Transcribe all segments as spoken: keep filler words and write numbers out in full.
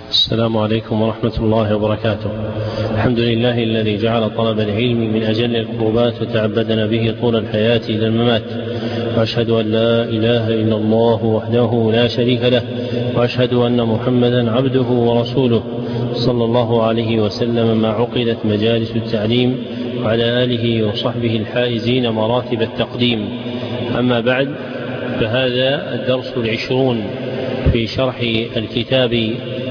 السلام عليكم ورحمة الله وبركاته. الحمد لله الذي جعل طلب العلم من أجل القربات وتعبدنا به طول الحياة إلى الممات، وأشهد أن لا إله إلا الله وحده لا شريك له، وأشهد أن محمدا عبده ورسوله صلى الله عليه وسلم ما عقدت مجالس التعليم، وعلى آله وصحبه الحائزين مراتب التقديم. أما بعد، فهذا الدرس العشرون في شرح الكتاب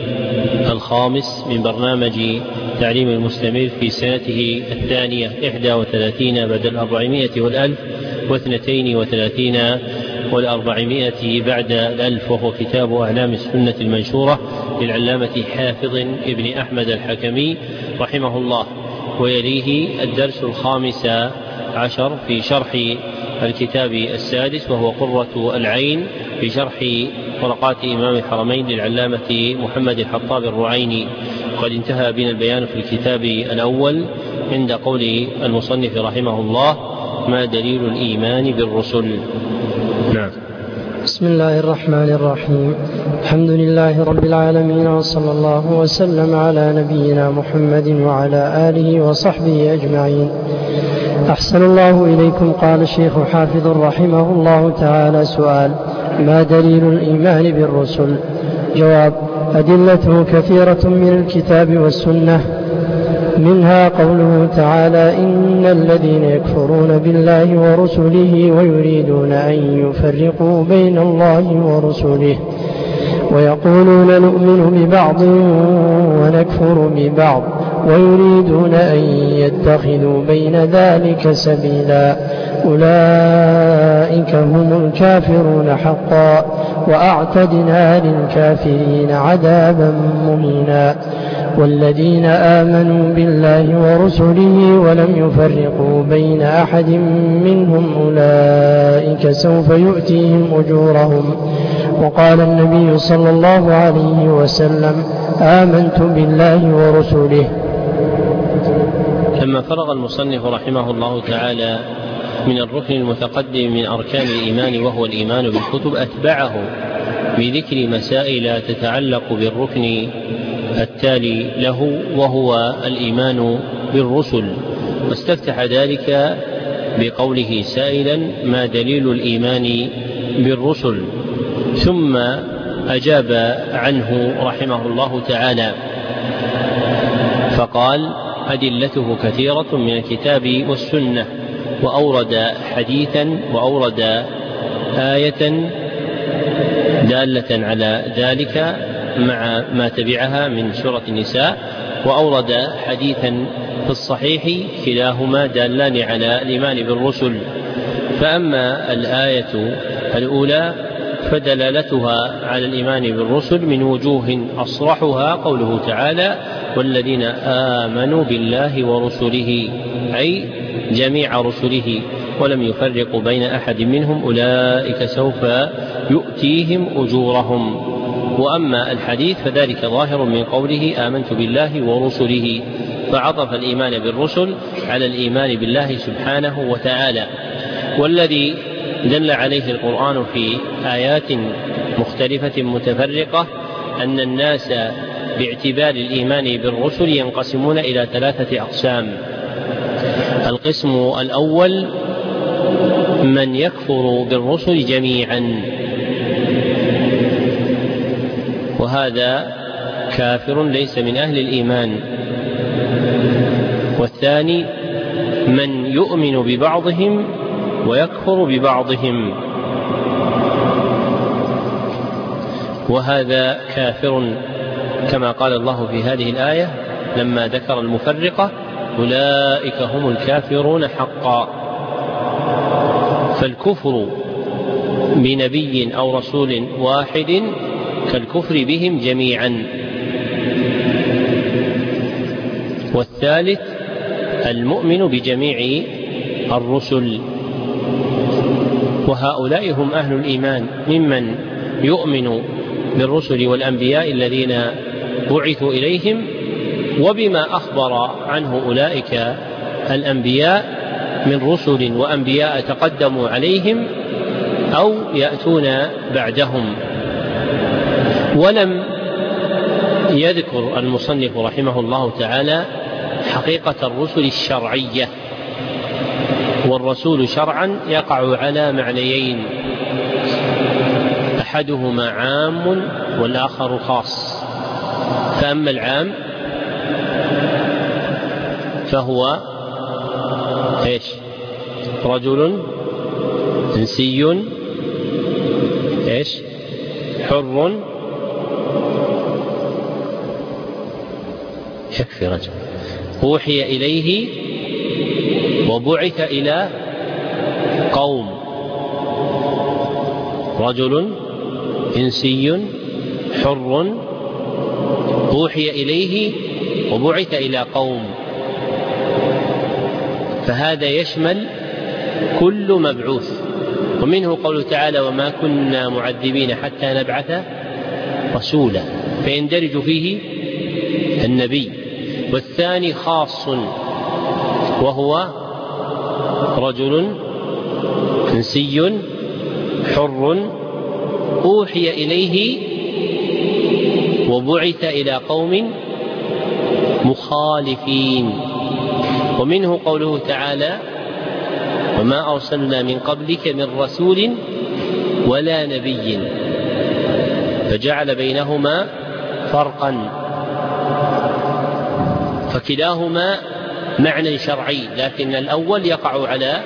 الخامس من برنامج تعليم المستمر في سنته الثانية إحدى وثلاثين بعد الأربعمائة والألف واثنتين وثلاثين والأربعمائة بعد الألف، وهو كتاب أعلام السنة المنشورة للعلامة حافظ ابن أحمد الحكمي رحمه الله. ويليه الدرس الخامس عشر في شرح الكتاب السادس، وهو قرة العين في شرح ورقات إمام الحرمين للعلامة محمد الحطاب الرعيني. قد انتهى بنا البيان في الكتاب الأول عند قول المصنف رحمه الله: ما دليل الإيمان بالرسل؟ نعم. بسم الله الرحمن الرحيم. الحمد لله رب العالمين، وصلى الله وسلم على نبينا محمد وعلى آله وصحبه أجمعين. أحسن الله إليكم. قال الشيخ حافظ رحمه الله تعالى: سؤال: ما دليل الإيمان بالرسل؟ جواب: أدلته كثيرة من الكتاب والسنة، منها قوله تعالى: إن الذين يكفرون بالله ورسله ويريدون أن يفرقوا بين الله ورسله ويقولون نؤمن ببعض ونكفر ببعض ويريدون أن يتخذوا بين ذلك سبيلا، أولئك هم الكافرون حقا، وأعتدنا للكافرين عذابا مهينا. والذين آمنوا بالله ورسله ولم يفرقوا بين أحد منهم أولئك سوف يؤتيهم أجورهم. وقال النبي صلى الله عليه وسلم: آمنت بالله ورسله. لما فرغ المصنف رحمه الله تعالى من الركن المتقدم من أركان الإيمان وهو الإيمان بالكتب، أتبعه بذكر مسائل تتعلق بالركن التالي له وهو الإيمان بالرسل، واستفتح ذلك بقوله سائلا: ما دليل الإيمان بالرسل؟ ثم أجاب عنه رحمه الله تعالى فقال: أدلته كثيرة من الكتاب والسنة، وأورد حديثا وأورد آية دالة على ذلك مع ما تبعها من سورة النساء، وأورد حديثا في الصحيح، كلاهما دالان على الإيمان بالرسل. فأما الآية الأولى فدلالتها على الإيمان بالرسل من وجوه أصرحها قوله تعالى: والذين آمنوا بالله ورسله، أي جميع رسله ولم يفرقوا بين أحد منهم أولئك سوف يؤتيهم أجورهم. وأما الحديث فذلك ظاهر من قوله آمنت بالله ورسله، فعطف الإيمان بالرسل على الإيمان بالله سبحانه وتعالى. والذي دل عليه القرآن في آيات مختلفة متفرقة أن الناس باعتبار الإيمان بالرسل ينقسمون إلى ثلاثة أقسام. القسم الأول من يكفر بالرسل جميعا، وهذا كافر ليس من أهل الإيمان. والثاني من يؤمن ببعضهم ويكفر ببعضهم، وهذا كافر كما قال الله في هذه الآية لما ذكر المفرقة: أولئك هم الكافرون حقا. فالكفر بنبي أو رسول واحد كالكفر بهم جميعا. والثالث المؤمن بجميع الرسل، وهؤلاء هم أهل الإيمان ممن يؤمن بالرسل والأنبياء الذين بعثوا إليهم وبما أخبر عنه أولئك الأنبياء من رسل وأنبياء تقدموا عليهم أو يأتون بعدهم. ولم يذكر المصنف رحمه الله تعالى حقيقة الرسل الشرعية. والرسول شرعا يقع على معنيين، أحدهما عام والآخر خاص. فأما العام فهو إيش؟ رجل إنسي إيش؟ حر، يكفي رجل، أوحي إليه وبعث إلى قوم. رجل إنسي حر أوحي إليه وبعث إلى قوم، فهذا يشمل كل مبعوث. ومنه قوله تعالى: وما كنا معذبين حتى نبعث رسولا، فيندرج فيه النبي. والثاني خاص، وهو رجل إنسي حر أوحي إليه وبعث إلى قوم مخالفين. ومنه قوله تعالى: وما أرسلنا من قبلك من رسول ولا نبي، فجعل بينهما فرقا، فكلاهما معنى شرعي، لكن الأول يقع على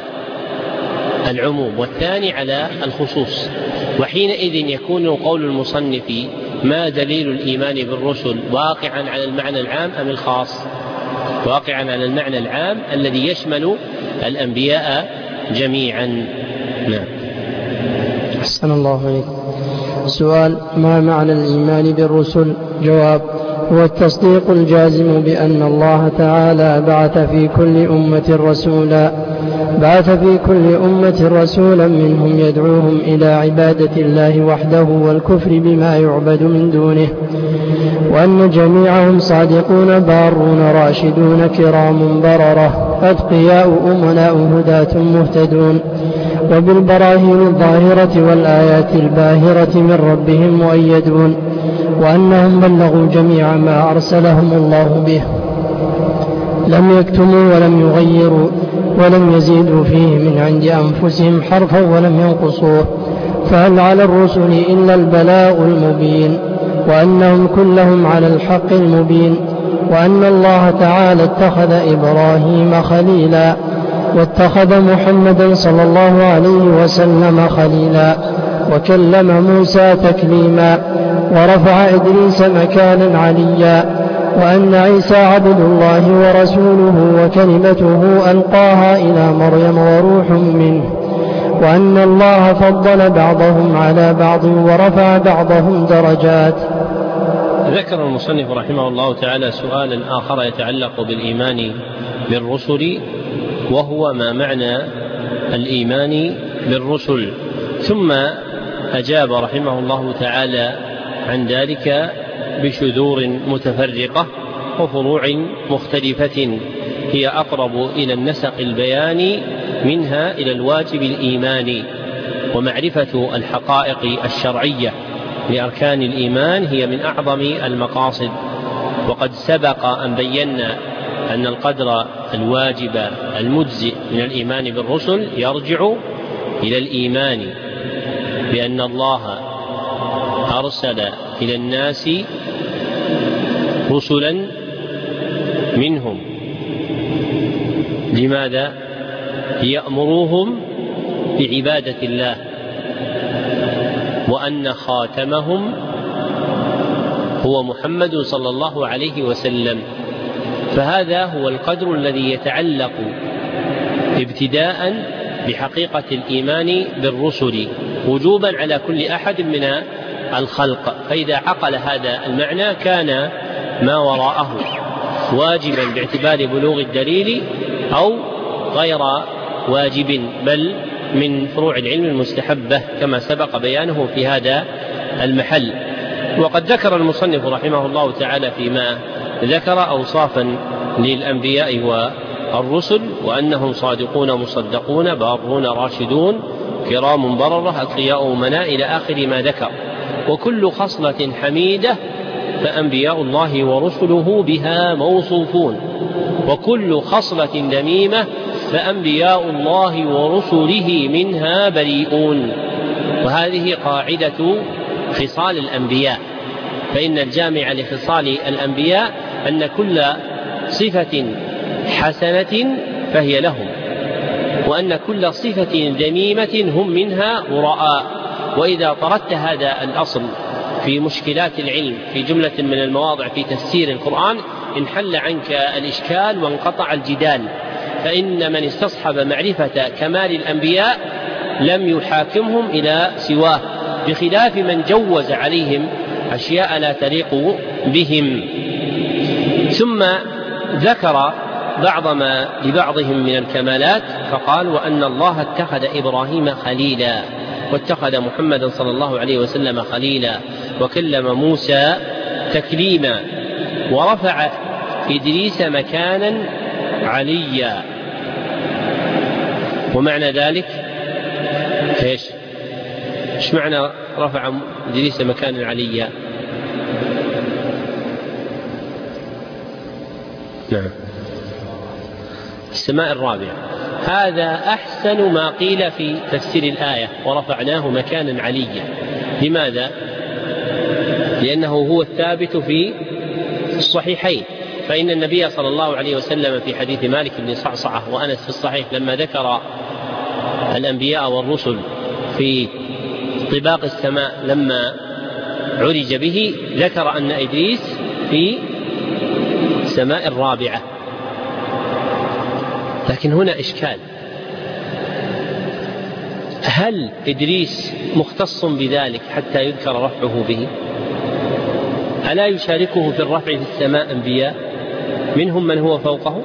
العموم والثاني على الخصوص. وحينئذ يكون قول المصنف: ما دليل الإيمان بالرسل واقعا على المعنى العام أم الخاص؟ واقعا على المعنى العام الذي يشمل الأنبياء جميعا. نعم. أحسن الله عليك. سؤال: ما معنى الإيمان بالرسل؟ جواب: هو التصديق الجازم بأن الله تعالى بعث في كل أمة رسولا بعث في كل أمة رسولا منهم يدعوهم إلى عبادة الله وحده والكفر بما يعبد من دونه، وأن جميعهم صادقون بارون راشدون كرام بررة أتقياء أمناء هداة مهتدون، وبالبراهين الظاهرة والآيات الباهرة من ربهم مؤيدون، وأنهم بلغوا جميع ما أرسلهم الله به، لم يكتموا ولم يغيروا ولم يزيدوا فيه من عند أنفسهم حرفا ولم ينقصوه، فهل على الرسل إلا البلاغ المبين، وأنهم كلهم على الحق المبين، وأن الله تعالى اتخذ إبراهيم خليلا، واتخذ محمدا صلى الله عليه وسلم خليلا، وكلم موسى تكليما، ورفع إدريس مكانا عليا، وأن عيسى عبد الله ورسوله وكلمته ألقاها إلى مريم وروح منه، وأن الله فضل بعضهم على بعض ورفع بعضهم درجات. ذكر المصنف رحمه الله تعالى سؤالا آخر يتعلق بالإيمان بالرسل، وهو ما معنى الإيمان بالرسل، ثم أجاب رحمه الله تعالى عن ذلك بشذور متفرقة وفروع مختلفة هي أقرب إلى النسق البياني منها إلى الواجب الإيماني. ومعرفة الحقائق الشرعية لأركان الإيمان هي من أعظم المقاصد، وقد سبق أن بينا أن القدر الواجب المجزئ من الإيمان بالرسل يرجع إلى الإيمان بأن الله أرسل إلى الناس رسلا منهم. لماذا؟ ليأمروهم بعبادة الله، وأن خاتمهم هو محمد صلى الله عليه وسلم. فهذا هو القدر الذي يتعلق ابتداء بحقيقة الإيمان بالرسل وجوبا على كل أحد من الخلق. فإذا عقل هذا المعنى كان ما وراءه واجبا باعتبار بلوغ الدليل أو غير واجب، بل من فروع العلم المستحبة كما سبق بيانه في هذا المحل. وقد ذكر المصنف رحمه الله تعالى فيما ذكر أوصافا للأنبياء والرسل، وأنهم صادقون مصدقون بارون راشدون كرام بررة أتقياء أمناء إلى آخر ما ذكر. وكل خصلة حميدة فأنبياء الله ورسله بها موصوفون، وكل خصلة ذميمة فأنبياء الله ورسله منها بريئون. وهذه قاعدة خصال الأنبياء، فإن الجامع لخصال الأنبياء أن كل صفة حسنة فهي لهم، وأن كل صفة ذميمة هم منها براء. وإذا طردت هذا الأصل في مشكلات العلم في جملة من المواضع في تفسير القرآن انحل عنك الإشكال وانقطع الجدال، فإن من استصحب معرفة كمال الأنبياء لم يحاكمهم إلى سواه، بخلاف من جوز عليهم أشياء لا تليق بهم. ثم ذكر بعض ما لبعضهم من الكمالات فقال: وأن الله اتخذ إبراهيم خليلا، واتخذ محمدا صلى الله عليه وسلم خليلا، وكلم موسى تكليما، ورفع إدريس مكانا عليا. ومعنى ذلك ايش؟ ايش معنى رفع إدريس مكانا عليا؟ نعم، السماء الرابعة. هذا أحسن ما قيل في تفسير الآية: ورفعناه مكانا عليا. لماذا؟ لأنه هو الثابت في الصحيحين، فإن النبي صلى الله عليه وسلم في حديث مالك بن صعصعة وأنس في الصحيح لما ذكر الأنبياء والرسل في طباق السماء لما عرج به ذكر أن إدريس في السماء الرابعة. لكن هنا إشكال: هل إدريس مختص بذلك حتى يذكر رفعه به؟ ألا يشاركه في الرفع في السماء أنبياء منهم من هو فوقه؟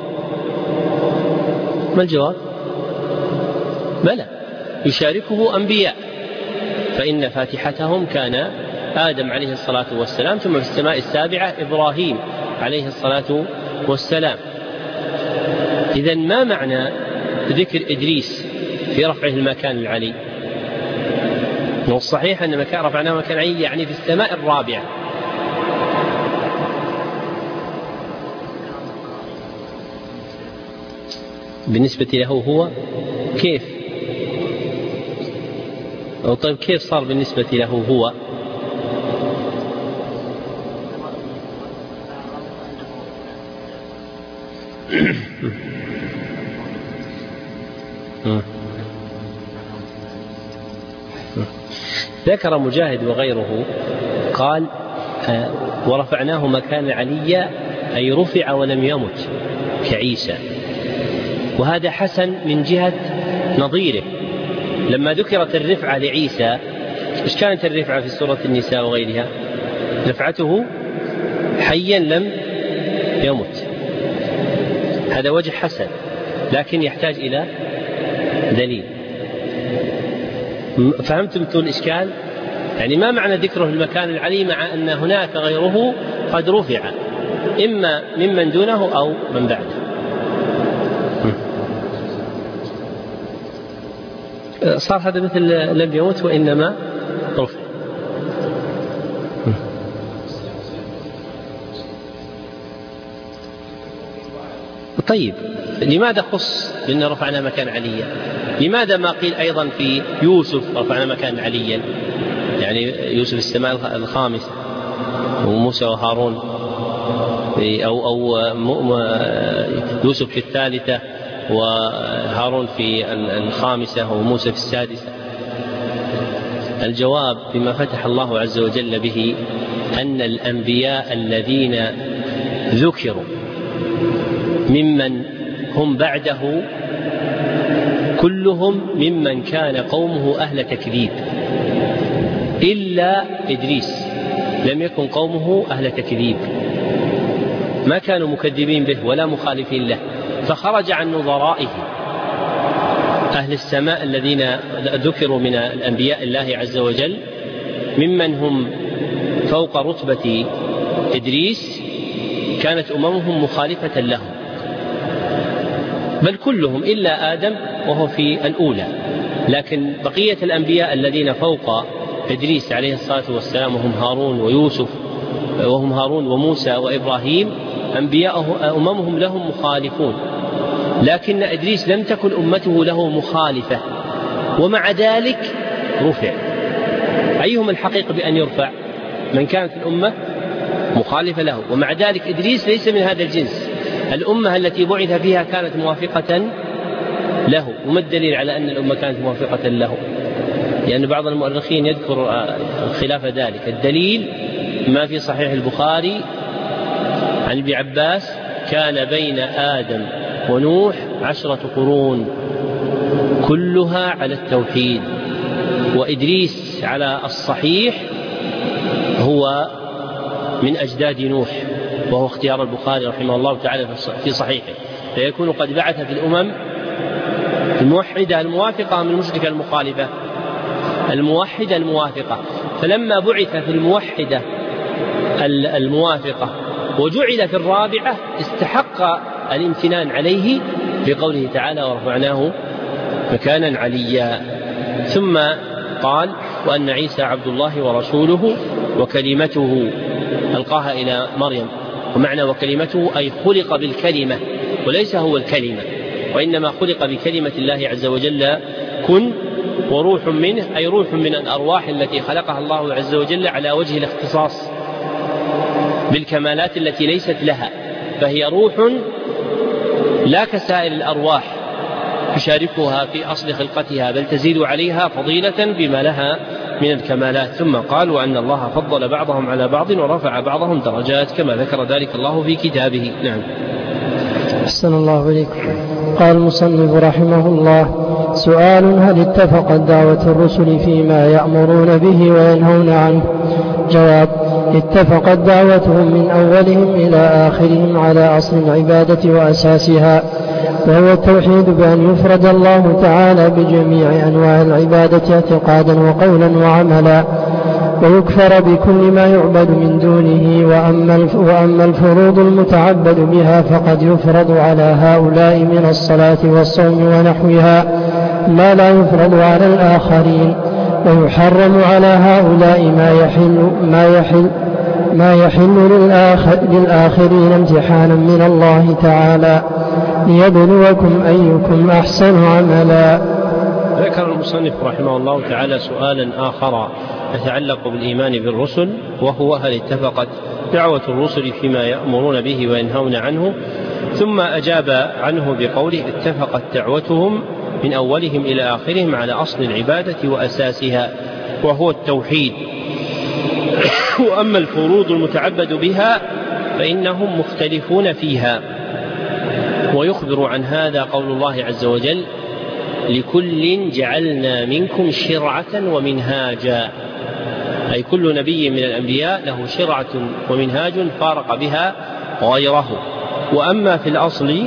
ما الجواب؟ بلى، يشاركه أنبياء، فإن فاتحتهم كان آدم عليه الصلاة والسلام، ثم في السماء السابعة إبراهيم عليه الصلاة والسلام. إذن ما معنى ذكر إدريس في رفعه المكان العلي؟ والصحيح أن مكان رفعناه مكان علي يعني في السماء الرابعة. بالنسبة له هو كيف؟ أو طيب كيف صار بالنسبة له هو؟ ذكر مجاهد وغيره قال: ورفعناه مكانا عليا، أي رفع ولم يمت كعيسى. وهذا حسن من جهة نظيره. لما ذكرت الرفعة لعيسى، إيش كانت الرفعة في سورة النساء وغيرها؟ رفعته حيا لم يمت. هذا وجه حسن، لكن يحتاج إلى دليل. فهمتم الإشكال؟ يعني ما معنى ذكره المكان العلي مع أن هناك غيره قد رفع، إما ممن دونه أو من بعده؟ صار هذا مثل لم يمت وإنما رفع. طيب، لماذا خص بأن رفعنا مكان عليا؟ لماذا ما قيل أيضا في يوسف رفعنا مكان عليا؟ يعني يوسف السماء الخامس وموسى وهارون، أو أو يوسف في الثالثة وهارون في الخامسة وموسى في السادسة. الجواب بما فتح الله عز وجل به أن الأنبياء الذين ذكروا ممن هم بعده كلهم ممن كان قومه أهل تكذيب، إلا إدريس لم يكن قومه أهل تكذيب، ما كانوا مكذبين به ولا مخالفين له، فخرج عن نظرائه أهل السماء الذين ذكروا من الأنبياء الله عز وجل ممن هم فوق رتبة إدريس كانت أممهم مخالفة لهم، بل كلهم إلا آدم وهو في الأولى. لكن بقية الأنبياء الذين فوق إدريس عليه الصلاة والسلام وهم هارون ويوسف وهم هارون وموسى وإبراهيم أنبياء أممهم لهم مخالفون، لكن إدريس لم تكن أمته له مخالفة، ومع ذلك رفع. أيهم الحقيق بأن يرفع؟ من كانت الأمة مخالفة له، ومع ذلك إدريس ليس من هذا الجنس. الأمة التي بعث فيها كانت موافقة له. وما الدليل على أن الأمة كانت موافقة له؟ لأن يعني بعض المؤرخين يذكر خلاف ذلك. الدليل ما في صحيح البخاري عن ابن عباس: كان بين آدم ونوح عشرة قرون كلها على التوحيد، وإدريس على الصحيح هو من أجداد نوح، وهو اختيار البخاري رحمه الله تعالى في صحيحه، فيكون قد بعث في الأمم الموحدة الموافقة من المشركة المخالفة، الموحدة الموافقة. فلما بعث في الموحدة الموافقة وجعل في الرابعة استحق الامتنان عليه بقوله تعالى: ورفعناه مكانا عليا. ثم قال: وأن عيسى عبد الله ورسوله وكلمته ألقاها إلى مريم. ومعنى وكلمته أي خلق بالكلمة، وليس هو الكلمة، وإنما خلق بكلمة الله عز وجل كن، وروح منه أي روح من الأرواح التي خلقها الله عز وجل على وجه الاختصاص بالكمالات التي ليست لها، فهي روح لا كسائر الأرواح تشاركها في أصل خلقتها، بل تزيد عليها فضيلة بما لها من الكمالات. ثم قال: وأن الله فضل بعضهم على بعض ورفع بعضهم درجات، كما ذكر ذلك الله في كتابه. نعم. أحسن الله إليكم. قال المصنف رحمه الله: سؤال: هل اتفقت دعوة الرسل فيما يأمرون به وينهون عنه؟ جواب: اتفقت دعوتهم من أولهم إلى آخرهم على أصل العبادة وأساسها، وهو التوحيد، بأن يفرد الله تعالى بجميع أنواع العبادة اعتقادا وقولا وعملا، ويكفر بكل ما يعبد من دونه. وأما الفروض المتعبد بها فقد يفرض على هؤلاء من الصلاة والصوم ونحوها ما لا يفرض على الآخرين، ويحرم على هؤلاء ما يحل ما يحل ما يحل للآخر للآخرين امتحانا من الله تعالى ليبلوكم أيكم أحسن عملا. ذكر المصنف رحمه الله تعالى سؤالا آخر يتعلق بالإيمان بالرسل، وهو: هل اتفقت دعوة الرسل فيما يأمرون به وينهون عنه؟ ثم أجاب عنه بقوله: اتفقت دعوتهم من أولهم إلى آخرهم على أصل العبادة وأساسها، وهو التوحيد. وأما الفروض المتعبد بها فإنهم مختلفون فيها، ويخبر عن هذا قول الله عز وجل: لكل جعلنا منكم شرعة ومنهاجا، أي كل نبي من الأنبياء له شرعة ومنهاج فارق بها غيره. وأما في الأصل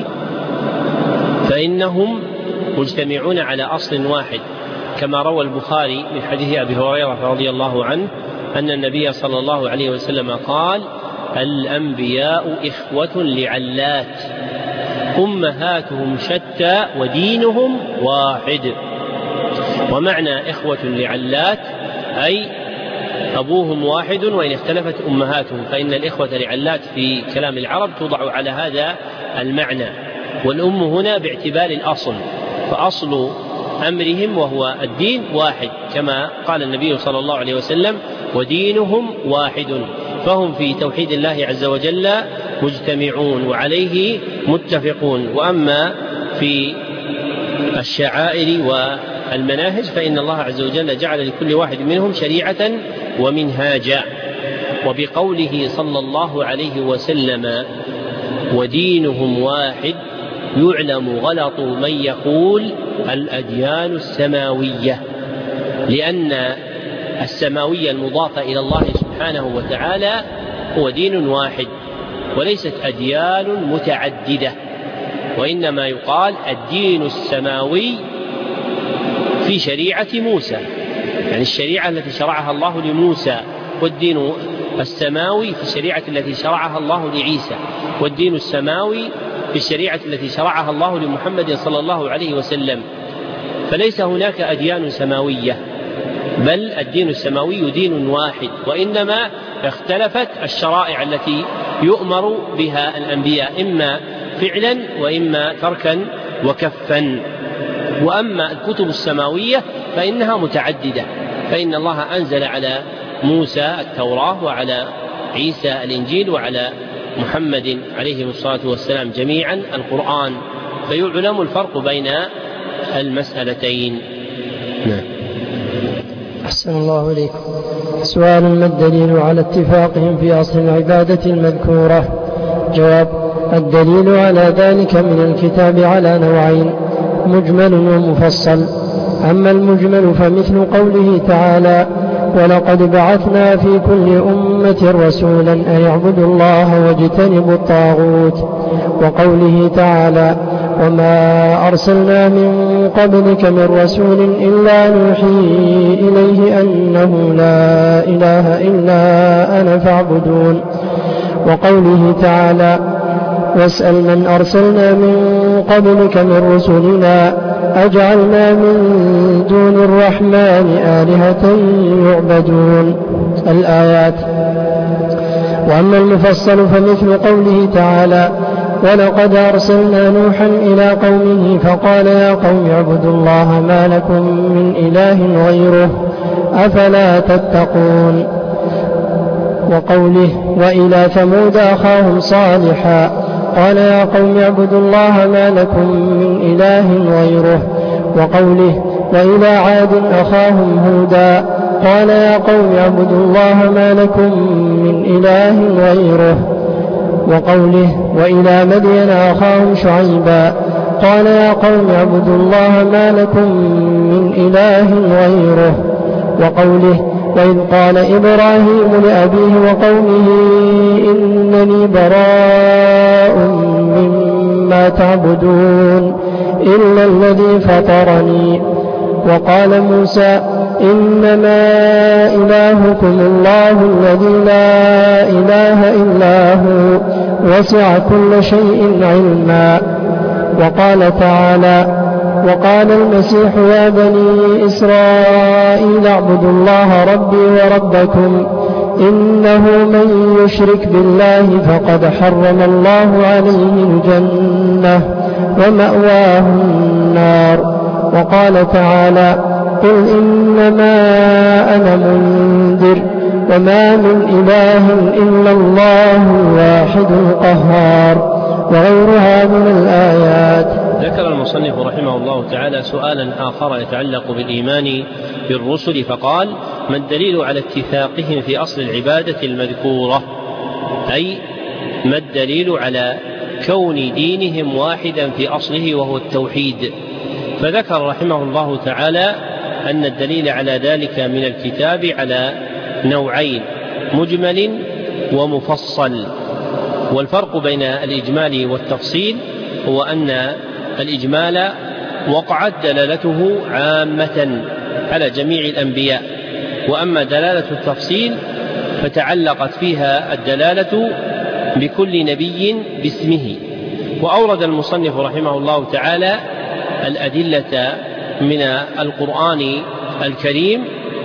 فإنهم مجتمعون على أصل واحد، كما روى البخاري من حديث أبي هريرة رضي الله عنه أن النبي صلى الله عليه وسلم قال: الأنبياء إخوة لعلات أمهاتهم شتى ودينهم واحد. ومعنى إخوة لعلات أي أبوهم واحد وإن اختلفت أمهاتهم، فإن الإخوة لعلات في كلام العرب توضع على هذا المعنى. والأم هنا باعتبار الأصل، فأصل أمرهم وهو الدين واحد، كما قال النبي صلى الله عليه وسلم: ودينهم واحد. فهم في توحيد الله عز وجل مجتمعون وعليه متفقون. وأما في الشعائر والمناهج فإن الله عز وجل جعل لكل واحد منهم شريعة ومنهاجا. وبقوله صلى الله عليه وسلم: ودينهم واحد، يعلم غلط من يقول الأديان السماوية، لأن السماوية المضافة إلى الله سبحانه وتعالى هو دين واحد، وليست أديان متعددة، وإنما يقال الدين السماوي في شريعة موسى، يعني الشريعة التي شرعها الله لموسى، والدين السماوي في الشريعة التي شرعها الله لعيسى، والدين السماوي في الشريعة التي شرعها الله لمحمد صلى الله عليه وسلم. فليس هناك أديان سماوية، بل الدين السماوي دين واحد، وإنما اختلفت الشرائع التي يؤمر بها الأنبياء إما فعلا وإما تركا وكفا. وأما الكتب السماوية فإنها متعددة، فإن الله أنزل على موسى التوراة وعلى عيسى الإنجيل وعلى محمد عليه الصلاة والسلام جميعا القرآن، فيعلم الفرق بين المسألتين. نعم. أحسن الله إليكم. سؤال: ما الدليل على اتفاقهم في أصل العبادة المذكورة؟ جواب: الدليل على ذلك من الكتاب على نوعين: مجمل ومفصل. أما المجمل فمثل قوله تعالى: ولقد بعثنا في كل أمة رسولا أن يعبدوا الله واجتنبوا الطاغوت، وقوله تعالى: وما أرسلنا من قبلك من رسول إلا نوحي إليه أنه لا إله إلا أنا فاعبدون، وقوله تعالى: واسأل من أرسلنا من قبلك من رسلنا أجعلنا من دون الرحمن آلهة يعبدون. الآيات. وأما المفصل فمثل قوله تعالى: ولقد أرسلنا نوحا إلى قومه فقال يا قوم اعبدوا الله ما لكم من إله غيره أفلا تتقون. وقوله: وإلى ثمود أخاهم صالحا قال يا قوم اعبدوا الله ما لكم من إله غيره. وقوله: وإلى عاد أخاهم هودا قال يا قوم اعبدوا الله ما لكم من إله غيره. وقوله: وإلى مدين أخاهم شعيبا قال يا قوم اعبدوا الله ما لكم من إله غيره. وقوله: وإذ قال إبراهيم لأبيه وقومه إنني براء مما تعبدون إلا الذي فطرني. وقال موسى: إنما إلهكم الله الذي لا إله إلا هو وسع كل شيء علما. وقال تعالى: وقال المسيح يا بني إسرائيل اعبدوا الله ربي وربكم إنه من يشرك بالله فقد حرم الله عليه الجنة ومأواه النار. وقال تعالى: قل إنما أنا منذر وما من إله إلا الله الواحد القهار، وغيرها من الآيات. ذكر المصنف رحمه الله تعالى سؤالا آخر يتعلق بالإيمان بالرسل، فقال: ما الدليل على اتفاقهم في أصل العبادة المذكورة؟ أي ما الدليل على كون دينهم واحدا في أصله وهو التوحيد؟ فذكر رحمه الله تعالى أن الدليل على ذلك من الكتاب على نوعين: مجمل ومفصل. والفرق بين الإجمال والتفصيل هو أن الإجمال وقعت دلالته عامة على جميع الأنبياء، وأما دلالة التفصيل فتعلقت فيها الدلالة بكل نبي باسمه. وأورد المصنف رحمه الله تعالى الأدلة من القرآن الكريم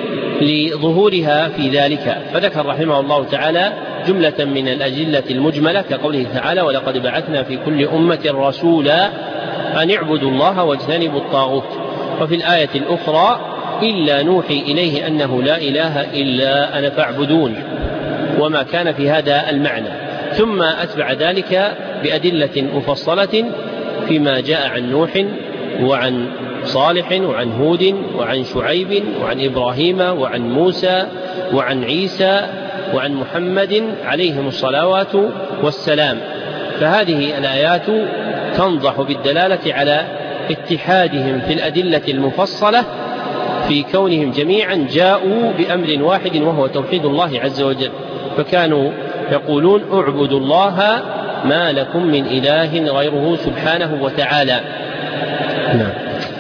لظهورها في ذلك، فذكر رحمه الله تعالى جملة من الأدلة المجملة كقوله تعالى: ولقد بعثنا في كل أمة رسولا أن اعبدوا الله واجتنبوا الطاغوت. وفي الآية الأخرى: إلا نوحي إليه أنه لا إله إلا أنا فاعبدون، وما كان في هذا المعنى. ثم أتبع ذلك بأدلة مفصلة فيما جاء عن نوح وعن صالح وعن هود وعن شعيب وعن إبراهيم وعن موسى وعن عيسى وعن محمد عليهم الصلوات والسلام. فهذه الآيات تنضح بالدلالة على اتحادهم في الأدلة المفصلة في كونهم جميعا جاءوا بأمر واحد وهو توحيد الله عز وجل، فكانوا يقولون: اعبدوا الله ما لكم من إله غيره سبحانه وتعالى. نعم.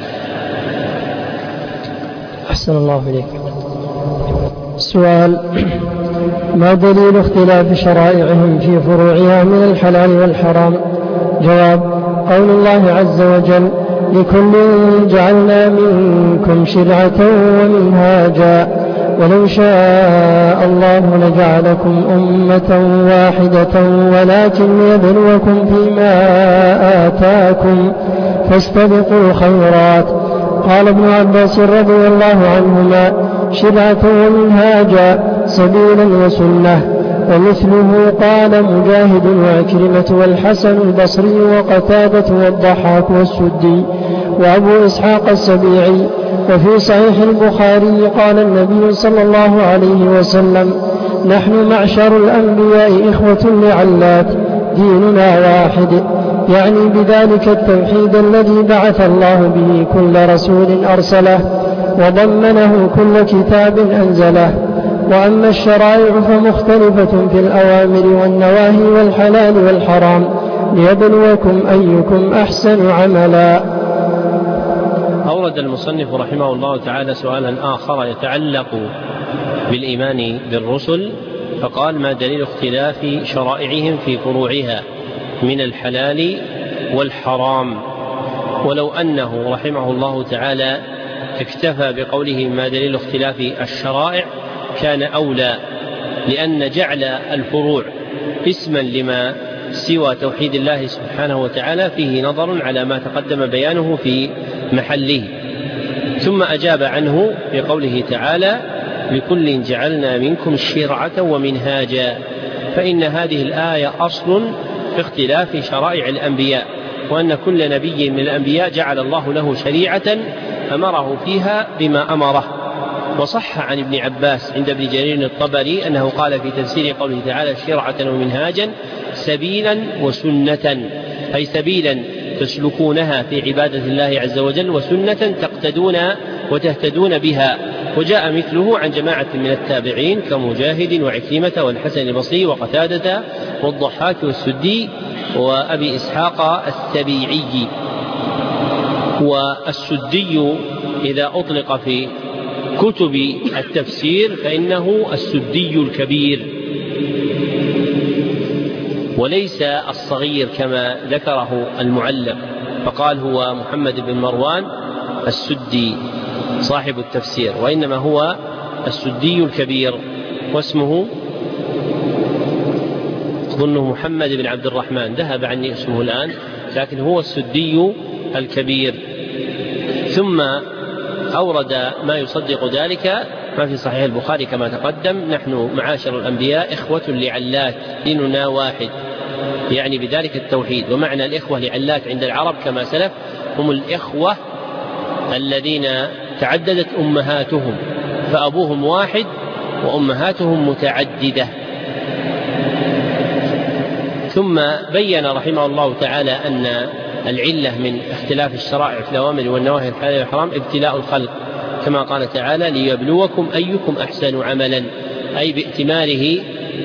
أحسن الله إليك. سؤال: ما دليل اختلاف شرائعهم في فروعها من الحلال والحرام؟ جواب: قول الله عز وجل: لكل جعلنا منكم شرعة ومنهاجا، ولو شاء الله لجعلكم أمة واحدة ولكن ليبلوكم فيما آتاكم فاستبقوا الخيرات. قال ابن عباس رضي الله عنهما: شرعة ومنهاجا، سبيلا وسنة. ومثله قال مجاهد وعكرمة والحسن البصري وقتادة والضحاك والسدي وأبو إسحاق السبيعي. وفي صحيح البخاري قال النبي صلى الله عليه وسلم: نحن معشر الأنبياء إخوة لعلات، ديننا واحد، يعني بذلك التوحيد الذي بعث الله به كل رسول أرسله وضمنه كل كتاب أنزله. وأما الشرائع فمختلفة في الأوامر والنواهي والحلال والحرام، ليبلوكم أيكم أحسن عملا. أورد المصنف رحمه الله تعالى سؤالا آخر يتعلق بالإيمان بالرسل، فقال: ما دليل اختلاف شرائعهم في فروعها من الحلال والحرام؟ ولو أنه رحمه الله تعالى اكتفى بقوله ما دليل اختلاف الشرائع كان أولى، لأن جعل الفروع اسما لما سوى توحيد الله سبحانه وتعالى فيه نظر على ما تقدم بيانه في محله. ثم أجاب عنه بقوله تعالى: لكل جعلنا منكم شرعة ومنهاجا، فإن هذه الآية أصل في اختلاف شرائع الأنبياء، وأن كل نبي من الأنبياء جعل الله له شريعة أمره فيها بما أمره. وصح عن ابن عباس عند ابن جرير الطبري أنه قال في تفسير قوله تعالى: شرعة ومنهاجا، سبيلا وسنة، أي سبيلا تسلكونها في عبادة الله عز وجل، وسنة تقتدون وتهتدون بها. وجاء مثله عن جماعة من التابعين كمجاهد وعكرمة والحسن البصري وقتادة والضحاك والسدي وأبي إسحاق السبيعي. والسدي إذا أطلق في كتب التفسير فإنه السدي الكبير، وليس الصغير كما ذكره المعلق، فقال هو محمد بن مروان السدي صاحب التفسير، وإنما هو السدي الكبير، واسمه أظنه محمد بن عبد الرحمن، ذهب عني اسمه الآن، لكن هو السدي الكبير. ثم أورد ما يصدق ذلك ما في صحيح البخاري كما تقدم: نحن معاشر الأنبياء إخوة لعلات، ديننا واحد، يعني بذلك التوحيد. ومعنى الإخوة لعلات عند العرب كما سلف هم الإخوة الذين تعددت أمهاتهم، فأبوهم واحد وأمهاتهم متعددة. ثم بين رحمه الله تعالى أن العلة من اختلاف الشرائع في الأوامر والنواهي الحلال والحرام ابتلاء الخلق، كما قال تعالى: ليبلوكم أيكم أحسن عملا، أي بائتماره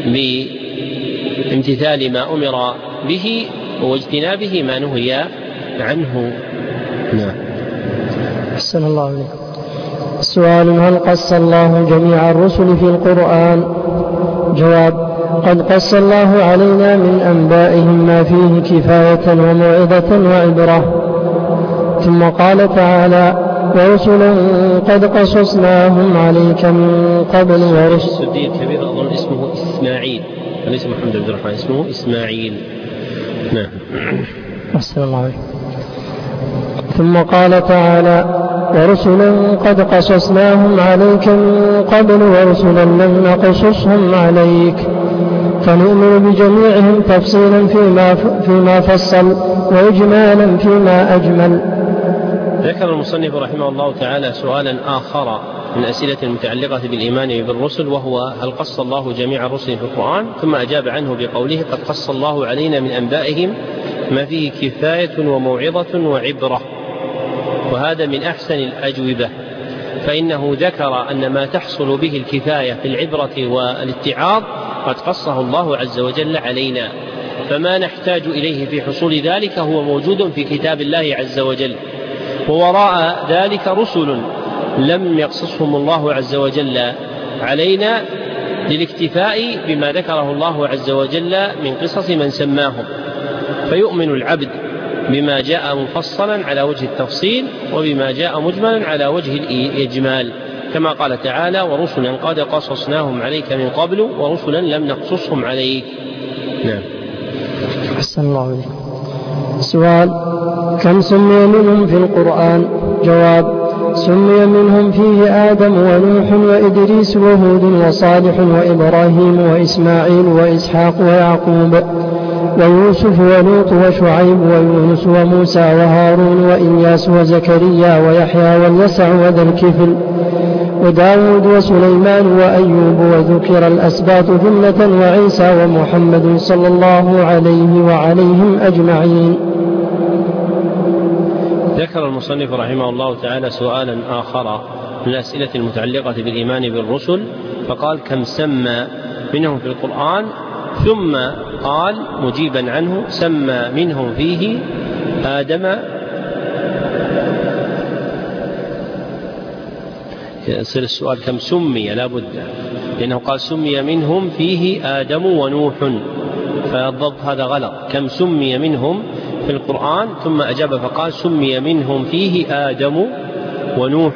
بامتثال ما أمر به واجتنابه ما نهي عنه. نعم. أحسن الله عليكم. سؤال: هل قص الله جميع الرسل في القرآن؟ جواب: قد قص الله علينا من أنبائهم ما فيه كفاية وموعظة وعبرة. ثم قال تعالى: ورسلا قد قصصناهم عليك من قبل. ورسل السدي الكبير أظن اسمه إسماعيل، ليس محمد بن عبد الرحمن، اسمه إسماعيل. نعم. أحسن الله عليكم. ثم قال تعالى: ورسلا قد قصصناهم عليك من قبل ورسلا لم نقصصهم عليك، فنؤمن بجميعهم تفصيلا فيما, فيما فصل وإجمالا فيما أجمل. ذكر المصنف رحمه الله تعالى سؤالا آخر من أسئلة المتعلقة بالإيمان بالرسل، وهو: هل قص الله جميع الرسل في القرآن؟ ثم أجاب عنه بقوله: قد قص الله علينا من أنبائهم ما فيه كفاية وموعظة وعبرة. وهذا من أحسن الأجوبة، فإنه ذكر أن ما تحصل به الكفاية في العبرة والاتعاظ قد قصه الله عز وجل علينا، فما نحتاج إليه في حصول ذلك هو موجود في كتاب الله عز وجل. ووراء ذلك رسل لم يقصصهم الله عز وجل علينا للاكتفاء بما ذكره الله عز وجل من قصص من سماهم، فيؤمن العبد بما جاء مفصلا على وجه التفصيل وبما جاء مجملا على وجه الإجمال، كما قال تعالى ورسلا قد قصصناهم عليك من قبل ورسلا لم نقصصهم عليك. نعم. أحسن الله عليكم. سؤال: كم سمي منهم في القرآن؟ جواب: سمي منهم فيه آدم ونوح وإدريس وهود وصالح وإبراهيم وإسماعيل وإسحاق ويعقوب ويوسف ولوط وشعيب ويونس وموسى وهارون وإلياس وزكريا ويحيى واليسع وذا الكفل وداود وسليمان وأيوب، وذكر الأسباط جملة وعيسى ومحمد صلى الله عليه وعليهم أجمعين. ذكر المصنف رحمه الله تعالى سؤالا آخر من الأسئلة المتعلقة بالإيمان بالرسل، فقال: كم سمى منهم في القرآن؟ ثم قال مجيبا عنه: سمى منهم فيه آدم. يصير السؤال كم سمي، لا بد، لأنه قال سمي منهم فيه آدم ونوح، فالضبط هذا غلط. كم سمي منهم في القرآن، ثم أجاب فقال سمي منهم فيه آدم ونوح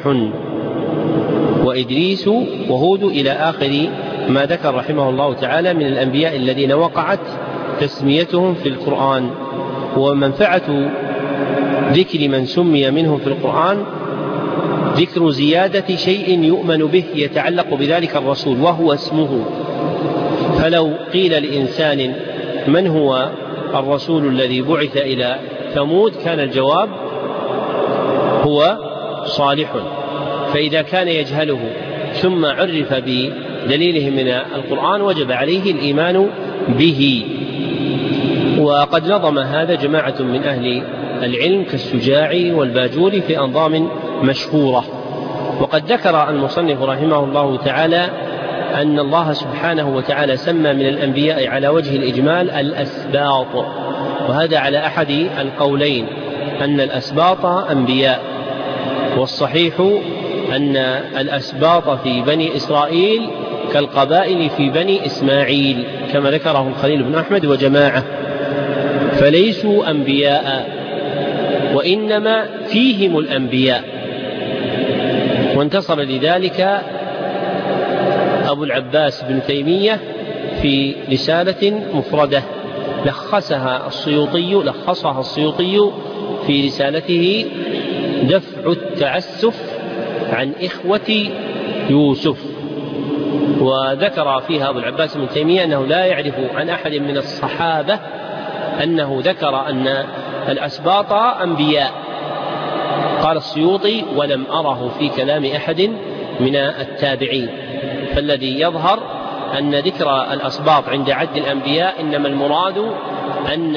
وإدريس وهود إلى آخر ما ذكر رحمه الله تعالى من الأنبياء الذين وقعت تسميتهم في القرآن. ومنفعة ذكر من سمي منهم في القرآن ذكر زيادة شيء يؤمن به يتعلق بذلك الرسول وهو اسمه. فلو قيل لإنسان من هو الرسول الذي بعث إلى ثمود كان الجواب هو صالح، فإذا كان يجهله ثم عرف بدليله من القرآن وجب عليه الإيمان به. وقد نظم هذا جماعة من أهل العلم كالسجاعي والباجوري في أنظام مشهورة. وقد ذكر المصنف رحمه الله تعالى أن الله سبحانه وتعالى سمى من الأنبياء على وجه الإجمال الأسباط، وهذا على أحد القولين أن الأسباط أنبياء، والصحيح أن الأسباط في بني إسرائيل كالقبائل في بني إسماعيل كما ذكره الخليل بن أحمد وجماعة، فليسوا أنبياء وإنما فيهم الأنبياء. وانتصر لذلك أبو العباس بن تيمية في رسالة مفردة لخصها السيوطي لخصها السيوطي في رسالته دفع التعسف عن إخوة يوسف. وذكر فيها أبو العباس بن تيمية أنه لا يعرف عن أحد من الصحابة أنه ذكر أن الأسباط أنبياء. قال السيوطي: ولم أره في كلام أحد من التابعين. فالذي يظهر أن ذكر الأسباط عند عد الأنبياء إنما المراد أن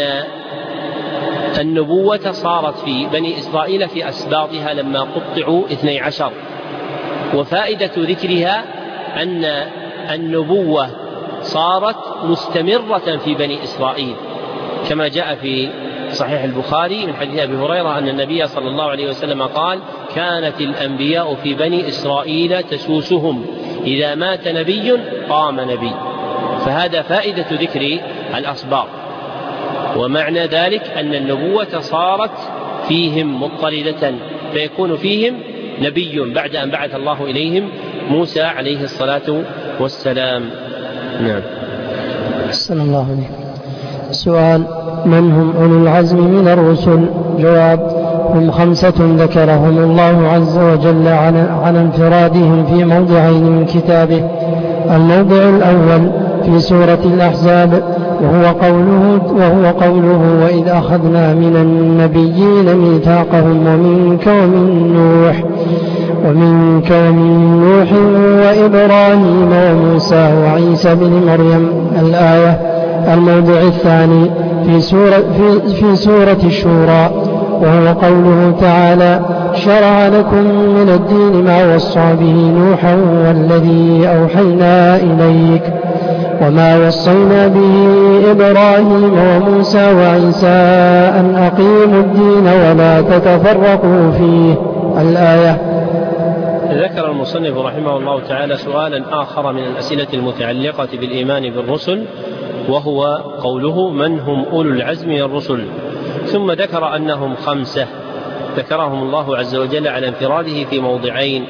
النبوة صارت في بني إسرائيل في أسباطها لما قطعوا اثني عشر، وفائدة ذكرها أن النبوة صارت مستمرة في بني إسرائيل، كما جاء في صحيح البخاري من حديث أبي هريرة أن النبي صلى الله عليه وسلم قال: كانت الأنبياء في بني إسرائيل تسوسهم، إذا مات نبي قام نبي. فهذا فائدة ذكر الأسباط، ومعنى ذلك أن النبوة صارت فيهم مضطردة، فيكون فيهم نبي بعد أن بعث الله إليهم موسى عليه الصلاة والسلام. نعم. أحسن الله عليكم. سؤال: من هم أولو العزم من الرسل؟ جواب: هم خمسة ذكرهم الله عز وجل عن انفرادهم في موضعين من كتابه. الموضع الأول في سورة الأحزاب وهو قوله, وهو قوله وإذ أخذنا من النبيين ميثاقهم ومنك ومن نوح ومنك ومن نوح وإبراهيم وموسى وعيسى بن مريم الآية. الموضع الثاني في سورة, في, في سورة الشورى وهو قوله تعالى شرع لكم من الدين ما وصى به نوحا والذي أوحينا إليك وما وصينا به إبراهيم وموسى وعيسى أن أقيموا الدين ولا تتفرقوا فيه الآية. ذكر المصنف رحمه الله تعالى سؤالا آخر من الأسئلة المتعلقة بالإيمان بالرسل، وهو قوله من هم أولو العزم من الرسل، ثم ذكر أنهم خمسة ذكرهم الله عز وجل على انفراده في موضعين.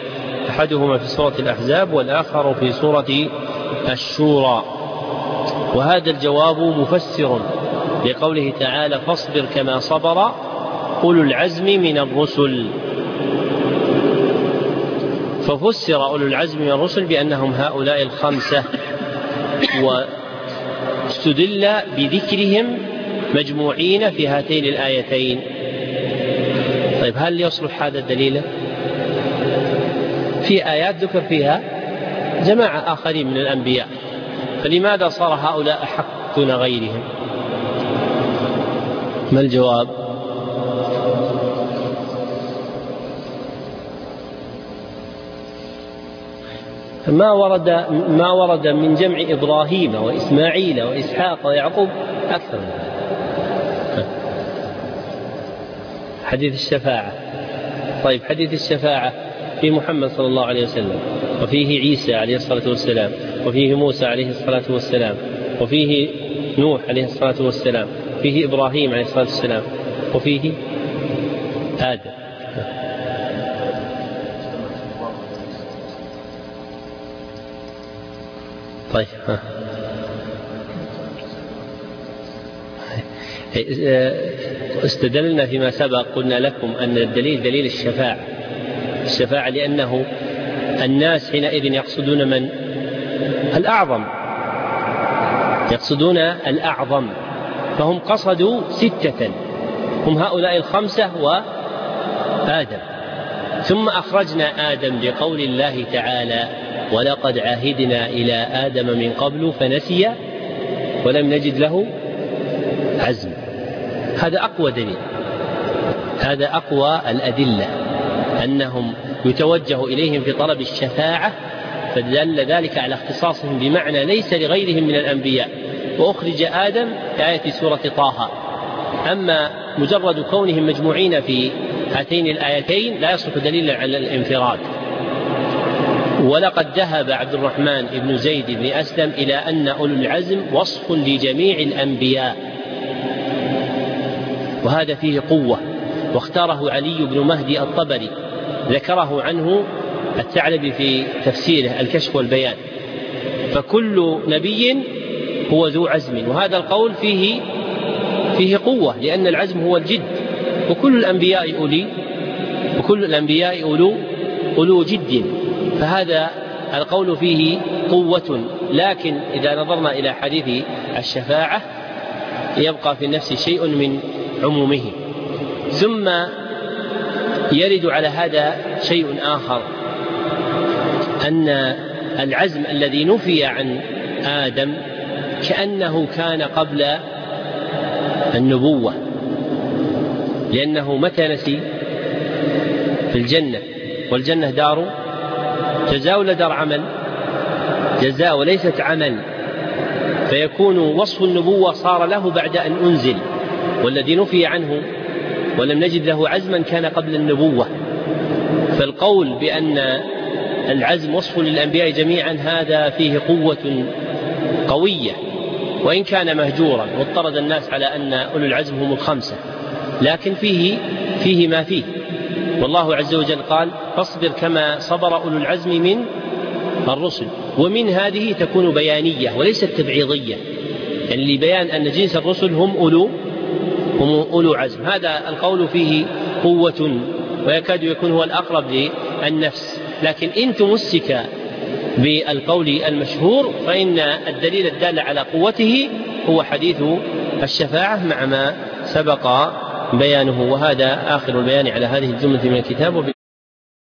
أحدهما في سورة الأحزاب والآخر في سورة الشورى. وهذا الجواب مفسر لقوله تعالى فاصبر كما صبر أولو العزم من الرسل. ففسر أولو العزم من الرسل بأنهم هؤلاء الخمسة، واستدل بذكرهم مجموعين في هاتين الآيتين. طيب هل يصلح هذا الدليل؟ في آيات ذكر فيها جماعة آخرين من الأنبياء، فلماذا صار هؤلاء أحق دون غيرهم؟ ما الجواب؟ ما ورد ما ورد من جمع إبراهيم وإسماعيل وإسحاق ويعقوب أكثر من هذا. حديث الشفاعة. طيب حديث الشفاعة في محمد صلى الله عليه وسلم، وفيه عيسى عليه الصلاة والسلام، وفيه موسى عليه الصلاة والسلام، وفيه نوح عليه الصلاة والسلام، فيه إبراهيم عليه الصلاة والسلام، وفيه آدم. طيب ها. استدلنا فيما سبق قلنا لكم أن الدليل دليل الشفاعة الشفاعة لأنه الناس حينئذ يقصدون من؟ الأعظم، يقصدون الأعظم، فهم قصدوا ستة، هم هؤلاء الخمسة وآدم. ثم أخرجنا آدم لقول الله تعالى ولقد عهدنا إلى آدم من قبل فنسي ولم نجد له عزم. هذا أقوى دليل، هذا أقوى الأدلة أنهم يتوجه إليهم في طلب الشفاعة، فدل ذلك على اختصاصهم بمعنى ليس لغيرهم من الأنبياء. وأخرج آدم في آية سورة طه. أما مجرد كونهم مجموعين في هاتين الآيتين لا يصلح دليلا على الانفراد. ولقد ذهب عبد الرحمن بن زيد بن أسلم إلى أن أولو العزم وصف لجميع الأنبياء، وهذا فيه قوة، واختاره علي بن مهدي الطبري، ذكره عنه الثعلبي في تفسيره الكشف والبيان. فكل نبي هو ذو عزم، وهذا القول فيه فيه قوة، لأن العزم هو الجد، وكل الأنبياء أولي وكل الأنبياء أولو أولو جد، فهذا القول فيه قوة. لكن إذا نظرنا إلى حديث الشفاعة يبقى في النفس شيء من عمومه. ثم يرد على هذا شيء آخر، أن العزم الذي نفي عن آدم كأنه كان قبل النبوة، لأنه متى نسي؟ في الجنة، والجنة دار جزاء ولا دار عمل؟ جزاء وليست عمل، فيكون وصف النبوة صار له بعد أن أنزل، والذي نفي عنه ولم نجد له عزما كان قبل النبوة. فالقول بأن العزم وصف للأنبياء جميعا هذا فيه قوة قوية، وإن كان مهجورا واضطرد الناس على أن أولو العزم هم الخمسة، لكن فيه فيه ما فيه. والله عز وجل قال فاصبر كما صبر أولو العزم من الرسل، ومن هذه تكون بيانية وليست تبعيضية، يعني لبيان أن جنس الرسل هم أولو هم أولو عزم. هذا القول فيه قوة ويكاد يكون هو الأقرب للنفس، لكن إن تمسك بالقول المشهور فإن الدليل الدال على قوته هو حديث الشفاعة مع ما سبق بيانه. وهذا آخر البيان على هذه الجملة من الكتاب.